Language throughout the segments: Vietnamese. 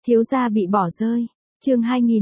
Thiếu gia bị bỏ rơi. Chương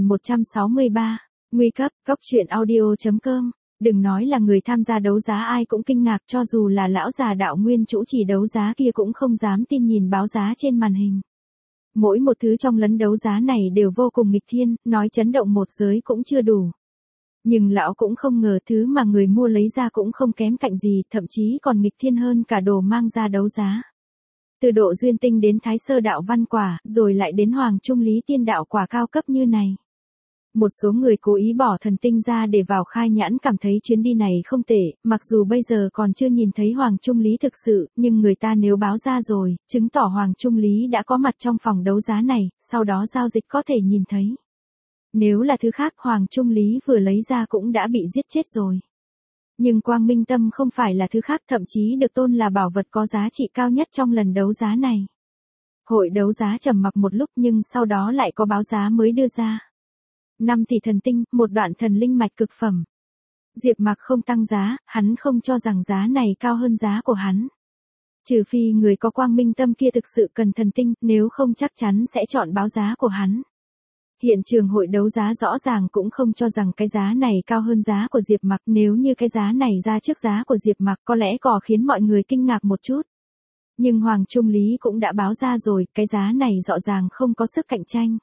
2163. Nguy cấp. Cốc truyện audio.com. Đừng nói là người tham gia đấu giá ai cũng kinh ngạc, cho dù là lão già đạo nguyên chủ trì đấu giá kia cũng không dám tin nhìn báo giá trên màn hình. Mỗi một thứ trong lấn đấu giá này đều vô cùng nghịch thiên, nói chấn động một giới cũng chưa đủ. Nhưng lão cũng không ngờ thứ mà người mua lấy ra cũng không kém cạnh gì, thậm chí còn nghịch thiên hơn cả đồ mang ra đấu giá. Từ độ duyên tinh đến thái sơ đạo văn quả, rồi lại đến hoàng trung lý tiên đạo quả cao cấp như này. Một số người cố ý bỏ thần tinh ra để vào khai nhãn cảm thấy chuyến đi này không tệ, mặc dù bây giờ còn chưa nhìn thấy hoàng trung lý thực sự, nhưng người ta nếu báo ra rồi, chứng tỏ hoàng trung lý đã có mặt trong phòng đấu giá này, sau đó giao dịch có thể nhìn thấy. Nếu là thứ khác hoàng trung lý vừa lấy ra cũng đã bị giết chết rồi. Nhưng quang minh tâm không phải là thứ khác, thậm chí được tôn là bảo vật có giá trị cao nhất trong lần đấu giá này. Hội đấu giá trầm mặc một lúc nhưng sau đó lại có báo giá mới đưa ra. 5 tỷ thần tinh, một đoạn thần linh mạch cực phẩm. Diệp Mặc không tăng giá, hắn không cho rằng giá này cao hơn giá của hắn. Trừ phi người có quang minh tâm kia thực sự cần thần tinh, nếu không chắc chắn sẽ chọn báo giá của hắn. Hiện trường hội đấu giá rõ ràng cũng không cho rằng cái giá này cao hơn giá của Diệp Mặc, nếu như cái giá này ra trước giá của Diệp Mặc có lẽ còn khiến mọi người kinh ngạc một chút. Nhưng Hoàng Trung Lý cũng đã báo ra rồi, cái giá này rõ ràng không có sức cạnh tranh.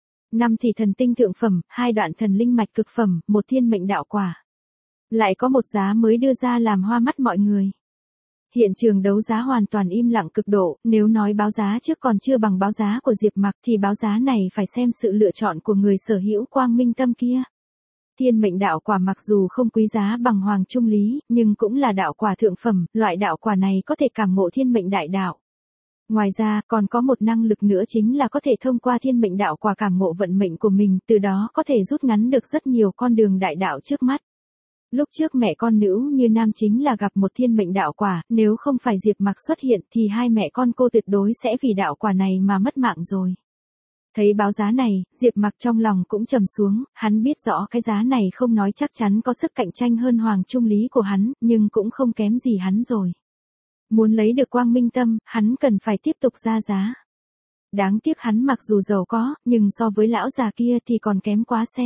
5 tỷ thần tinh thượng phẩm, 2 đoạn thần linh mạch cực phẩm, 1 thiên mệnh đạo quả. Lại có một giá mới đưa ra làm hoa mắt mọi người. Hiện trường đấu giá hoàn toàn im lặng cực độ, nếu nói báo giá trước còn chưa bằng báo giá của Diệp Mặc thì báo giá này phải xem sự lựa chọn của người sở hữu quang minh tâm kia. Thiên mệnh đạo quả mặc dù không quý giá bằng hoàng trung lý, nhưng cũng là đạo quả thượng phẩm, loại đạo quả này có thể cảm ngộ thiên mệnh đại đạo. Ngoài ra, còn có một năng lực nữa chính là có thể thông qua thiên mệnh đạo quả cảm ngộ vận mệnh của mình, từ đó có thể rút ngắn được rất nhiều con đường đại đạo trước mắt. Lúc trước mẹ con nữ như nam chính là gặp một thiên mệnh đạo quả, nếu không phải Diệp Mặc xuất hiện thì hai mẹ con cô tuyệt đối sẽ vì đạo quả này mà mất mạng rồi. Thấy báo giá này, Diệp Mặc trong lòng cũng trầm xuống, hắn biết rõ cái giá này không nói chắc chắn có sức cạnh tranh hơn hoàng trung lý của hắn, nhưng cũng không kém gì hắn rồi. Muốn lấy được quang minh tâm, hắn cần phải tiếp tục ra giá. Đáng tiếc hắn mặc dù giàu có, nhưng so với lão già kia thì còn kém quá xe.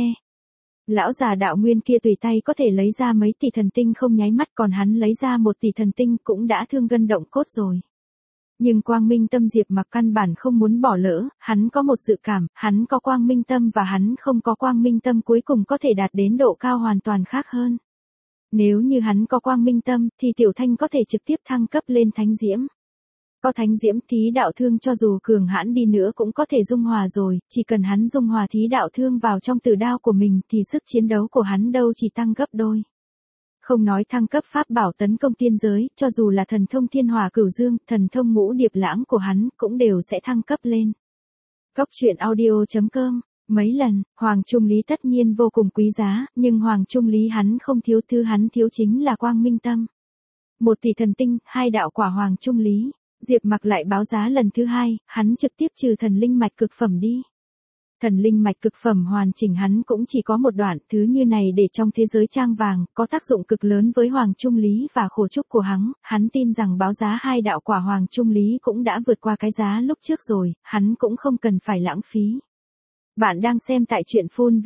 Lão già đạo nguyên kia tùy tay có thể lấy ra mấy tỷ thần tinh không nháy mắt, còn hắn lấy ra 1 tỷ thần tinh cũng đã thương gân động cốt rồi. Nhưng quang minh tâm Diệp Mặc căn bản không muốn bỏ lỡ, hắn có một dự cảm, hắn có quang minh tâm và hắn không có quang minh tâm cuối cùng có thể đạt đến độ cao hoàn toàn khác hơn. Nếu như hắn có quang minh tâm thì Tiểu Thanh có thể trực tiếp thăng cấp lên thánh diễm. Có thánh diễm thí đạo thương cho dù cường hãn đi nữa cũng có thể dung hòa rồi, chỉ cần hắn dung hòa thí đạo thương vào trong tử đao của mình thì sức chiến đấu của hắn đâu chỉ tăng gấp đôi. Không nói thăng cấp pháp bảo tấn công tiên giới, cho dù là thần thông thiên hỏa cửu dương, thần thông ngũ điệp lãng của hắn cũng đều sẽ thăng cấp lên. Cốc truyện audio.com. Mấy lần, Hoàng Trung Lý tất nhiên vô cùng quý giá, nhưng Hoàng Trung Lý hắn không thiếu, thứ hắn thiếu chính là quang minh tâm. 1 tỷ thần tinh, 2 đạo quả Hoàng Trung Lý. Diệp Mặc lại báo giá lần thứ 2, hắn trực tiếp trừ thần linh mạch cực phẩm đi. Thần linh mạch cực phẩm hoàn chỉnh hắn cũng chỉ có một đoạn, thứ như này để trong thế giới trang vàng, có tác dụng cực lớn với Hoàng Trung Lý và khổ trúc của hắn tin rằng báo giá 2 đạo quả Hoàng Trung Lý cũng đã vượt qua cái giá lúc trước rồi, hắn cũng không cần phải lãng phí. Bạn đang xem tại truyện full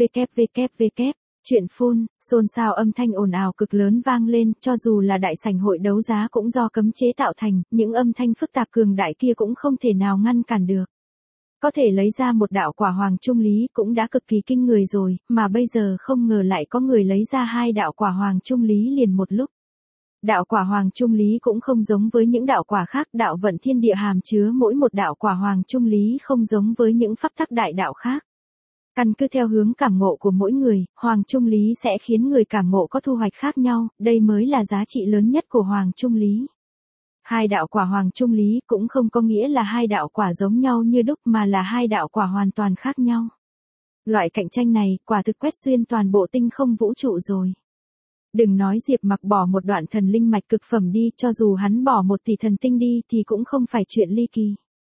www. Truyện full, xôn xao âm thanh ồn ào cực lớn vang lên, cho dù là đại sảnh hội đấu giá cũng do cấm chế tạo thành, những âm thanh phức tạp cường đại kia cũng không thể nào ngăn cản được. Có thể lấy ra một đạo quả hoàng trung lý cũng đã cực kỳ kinh người rồi, mà bây giờ không ngờ lại có người lấy ra 2 đạo quả hoàng trung lý liền một lúc. Đạo quả hoàng trung lý cũng không giống với những đạo quả khác, đạo vận thiên địa hàm chứa mỗi một đạo quả hoàng trung lý không giống với những pháp tắc đại đạo khác. Căn cứ theo hướng cảm ngộ của mỗi người, Hoàng Trung Lý sẽ khiến người cảm ngộ có thu hoạch khác nhau, đây mới là giá trị lớn nhất của Hoàng Trung Lý. 2 đạo quả Hoàng Trung Lý cũng không có nghĩa là 2 đạo quả giống nhau như đúc mà là 2 đạo quả hoàn toàn khác nhau. Loại cạnh tranh này quả thực quét xuyên toàn bộ tinh không vũ trụ rồi. Đừng nói Diệp Mặc bỏ một đoạn thần linh mạch cực phẩm đi, cho dù hắn bỏ 1 tỷ thần tinh đi thì cũng không phải chuyện ly kỳ.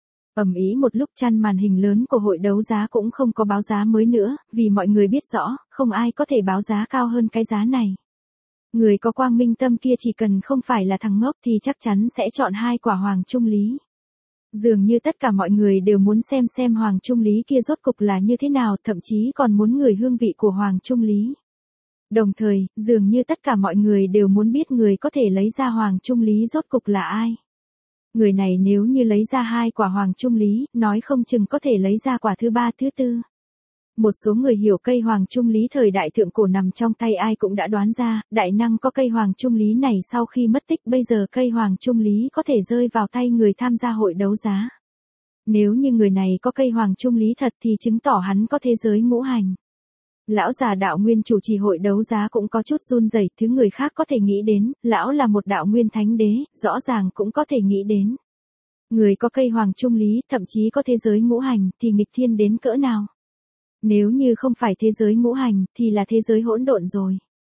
Ầm ĩ một lúc chăn màn hình lớn của hội đấu giá cũng không có báo giá mới nữa, vì mọi người biết rõ, không ai có thể báo giá cao hơn cái giá này. Người có quang minh tâm kia chỉ cần không phải là thằng ngốc thì chắc chắn sẽ chọn 2 quả hoàng trung lý. Dường như tất cả mọi người đều muốn xem Hoàng Trung Lý kia rốt cục là như thế nào, thậm chí còn muốn ngửi hương vị của Hoàng Trung Lý. Đồng thời, dường như tất cả mọi người đều muốn biết người có thể lấy ra Hoàng Trung Lý rốt cục là ai. Người này nếu như lấy ra 2 quả Hoàng Trung Lý, nói không chừng có thể lấy ra quả thứ 3 thứ 4. Một số người hiểu cây Hoàng Trung Lý thời đại thượng cổ nằm trong tay ai cũng đã đoán ra, đại năng có cây Hoàng Trung Lý này sau khi mất tích, bây giờ cây Hoàng Trung Lý có thể rơi vào tay người tham gia hội đấu giá. Nếu như người này có cây Hoàng Trung Lý thật thì chứng tỏ hắn có thế giới ngũ hành. Lão già đạo nguyên chủ trì hội đấu giá cũng có chút run rẩy, thứ người khác có thể nghĩ đến, lão là một đạo nguyên thánh đế, rõ ràng cũng có thể nghĩ đến. Người có cây Hoàng Trung Lý, thậm chí có thế giới ngũ hành, thì nghịch thiên đến cỡ nào? Nếu như không phải thế giới ngũ hành, thì là thế giới hỗn độn rồi.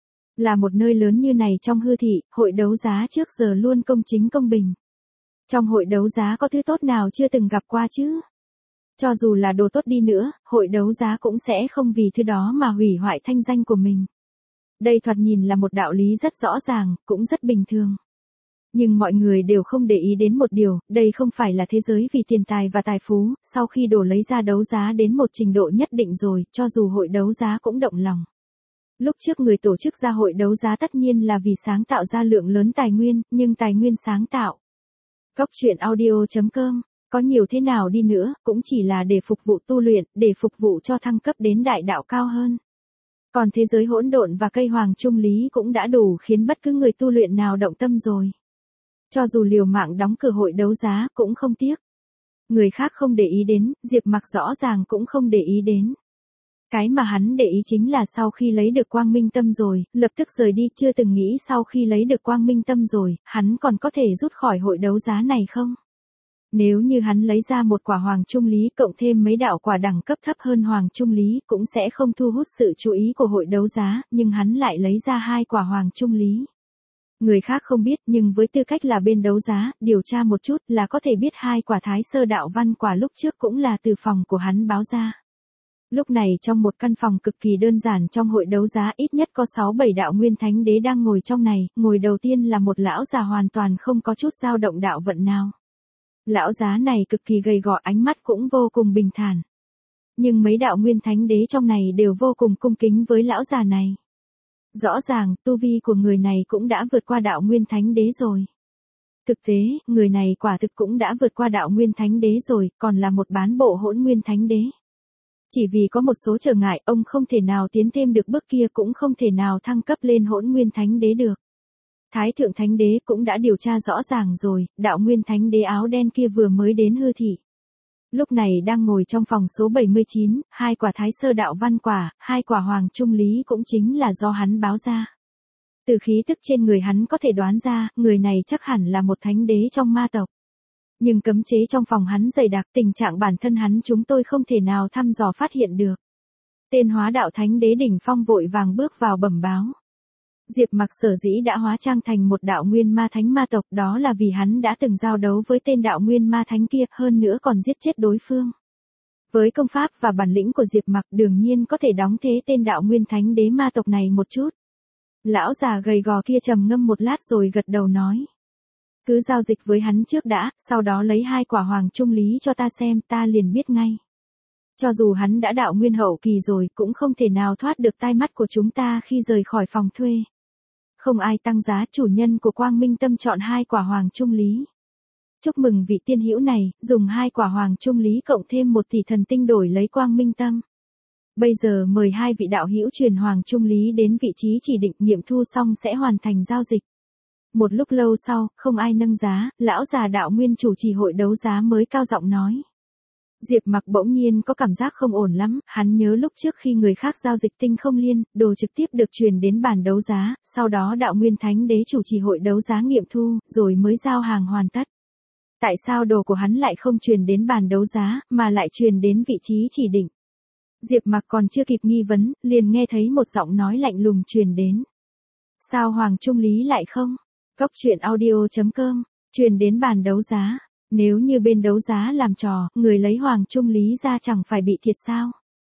Là một nơi lớn như này trong hư thị, hội đấu giá trước giờ luôn công chính công bình. Trong hội đấu giá có thứ tốt nào chưa từng gặp qua chứ? Cho dù là đồ tốt đi nữa, hội đấu giá cũng sẽ không vì thứ đó mà hủy hoại thanh danh của mình. Đây thoạt nhìn là một đạo lý rất rõ ràng, cũng rất bình thường. Nhưng mọi người đều không để ý đến một điều, đây không phải là thế giới vì tiền tài và tài phú, sau khi đổ lấy ra đấu giá đến một trình độ nhất định rồi, cho dù hội đấu giá cũng động lòng. Lúc trước người tổ chức ra hội đấu giá tất nhiên là vì sáng tạo ra lượng lớn tài nguyên, nhưng tài nguyên sáng tạo. Góc truyện audio.com, có nhiều thế nào đi nữa, cũng chỉ là để phục vụ tu luyện, để phục vụ cho thăng cấp đến đại đạo cao hơn. Còn thế giới hỗn độn và cây Hoàng Trung Lý cũng đã đủ khiến bất cứ người tu luyện nào động tâm rồi. Cho dù liều mạng đóng cửa hội đấu giá cũng không tiếc. Người khác không để ý đến, Diệp Mặc rõ ràng cũng không để ý đến. Cái mà hắn để ý chính là sau khi lấy được quang minh tâm rồi, lập tức rời đi, chưa từng nghĩ sau khi lấy được quang minh tâm rồi, hắn còn có thể rút khỏi hội đấu giá này không? Nếu như hắn lấy ra một quả Hoàng Trung Lý cộng thêm mấy đạo quả đẳng cấp thấp hơn Hoàng Trung Lý cũng sẽ không thu hút sự chú ý của hội đấu giá, nhưng hắn lại lấy ra 2 quả Hoàng Trung Lý. Người khác không biết nhưng với tư cách là bên đấu giá, điều tra một chút là có thể biết 2 quả Thái Sơ Đạo Văn quả lúc trước cũng là từ phòng của hắn báo ra. Lúc này trong một căn phòng cực kỳ đơn giản trong hội đấu giá ít nhất có 6-7 đạo nguyên thánh đế đang ngồi trong này, ngồi đầu tiên là một lão già hoàn toàn không có chút dao động đạo vận nào. Lão già này cực kỳ gầy gò, ánh mắt cũng vô cùng bình thản. Nhưng mấy đạo nguyên thánh đế trong này đều vô cùng cung kính với lão già này. Rõ ràng, tu vi của người này cũng đã vượt qua đạo nguyên thánh đế rồi. Thực tế, người này quả thực cũng đã vượt qua đạo nguyên thánh đế rồi, còn là một bán bộ hỗn nguyên thánh đế. Chỉ vì có một số trở ngại, ông không thể nào tiến thêm được bước kia, cũng không thể nào thăng cấp lên hỗn nguyên thánh đế được. Thái thượng thánh đế cũng đã điều tra rõ ràng rồi, đạo nguyên thánh đế áo đen kia vừa mới đến hư thị. Lúc này đang ngồi trong phòng số 79, 2 quả Thái Sơ Đạo Văn quả, 2 quả Hoàng Trung Lý cũng chính là do hắn báo ra. Từ khí tức trên người hắn có thể đoán ra, người này chắc hẳn là một thánh đế trong ma tộc. Nhưng cấm chế trong phòng hắn dày đặc, tình trạng bản thân hắn chúng tôi không thể nào thăm dò phát hiện được. Tên hóa đạo thánh đế đỉnh phong vội vàng bước vào bẩm báo. Diệp Mặc sở dĩ đã hóa trang thành một đạo nguyên ma thánh ma tộc, đó là vì hắn đã từng giao đấu với tên đạo nguyên ma thánh kia, hơn nữa còn giết chết đối phương. Với công pháp và bản lĩnh của Diệp Mặc đương nhiên có thể đóng thế tên đạo nguyên thánh đế ma tộc này một chút. Lão già gầy gò kia trầm ngâm một lát rồi gật đầu nói. Cứ giao dịch với hắn trước đã, sau đó lấy 2 quả Hoàng Trung Lý cho ta xem, ta liền biết ngay. Cho dù hắn đã đạo nguyên hậu kỳ rồi cũng không thể nào thoát được tai mắt của chúng ta khi rời khỏi phòng thuê. Không ai tăng giá, chủ nhân của Quang Minh Tâm chọn 2 quả Hoàng Trung Lý. Chúc mừng vị tiên hữu này, dùng 2 quả Hoàng Trung Lý cộng thêm 1 tỷ thần tinh đổi lấy Quang Minh Tâm. Bây giờ mời 2 vị đạo hữu truyền Hoàng Trung Lý đến vị trí chỉ định, nghiệm thu xong sẽ hoàn thành giao dịch. Một lúc lâu sau, không ai nâng giá, lão già đạo nguyên chủ trì hội đấu giá mới cao giọng nói. Diệp Mặc bỗng nhiên có cảm giác không ổn lắm, hắn nhớ lúc trước khi người khác giao dịch tinh không liên, đồ trực tiếp được truyền đến bàn đấu giá, sau đó đạo nguyên thánh đế chủ trì hội đấu giá nghiệm thu, rồi mới giao hàng hoàn tất. Tại sao đồ của hắn lại không truyền đến bàn đấu giá, mà lại truyền đến vị trí chỉ định? Diệp Mặc còn chưa kịp nghi vấn, liền nghe thấy một giọng nói lạnh lùng truyền đến. Sao Hoàng Trung Lý lại không? Góc truyện audio.com, truyền đến bàn đấu giá. Nếu như bên đấu giá làm trò, người lấy Hoàng Trung Lý ra chẳng phải bị thiệt sao?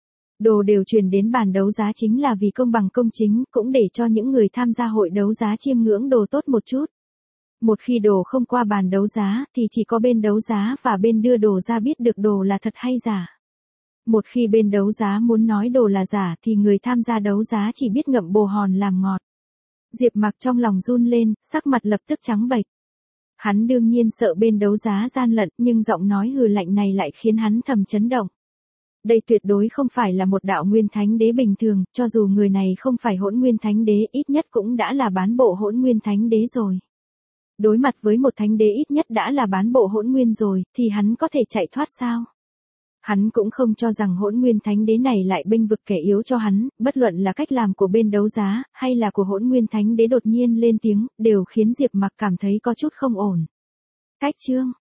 Đồ đều truyền đến bàn đấu giá chính là vì công bằng công chính, cũng để cho những người tham gia hội đấu giá chiêm ngưỡng đồ tốt một chút. Một khi đồ không qua bàn đấu giá thì chỉ có bên đấu giá và bên đưa đồ ra biết được đồ là thật hay giả. Một khi bên đấu giá muốn nói đồ là giả thì người tham gia đấu giá chỉ biết ngậm bồ hòn làm ngọt. Diệp Mặc trong lòng run lên, sắc mặt lập tức trắng bệch. Hắn đương nhiên sợ bên đấu giá gian lận, nhưng giọng nói hừ lạnh này lại khiến hắn thầm chấn động. Đây tuyệt đối không phải là một đạo nguyên thánh đế bình thường, cho dù người này không phải hỗn nguyên thánh đế ít nhất cũng đã là bán bộ hỗn nguyên thánh đế rồi. Đối mặt với một thánh đế ít nhất đã là bán bộ hỗn nguyên rồi, thì hắn có thể chạy thoát sao? Hắn cũng không cho rằng hỗn nguyên thánh đế này lại bênh vực kẻ yếu cho hắn, bất luận là cách làm của bên đấu giá, hay là của hỗn nguyên thánh đế đột nhiên lên tiếng, đều khiến Diệp Mặc cảm thấy có chút không ổn. Cách chương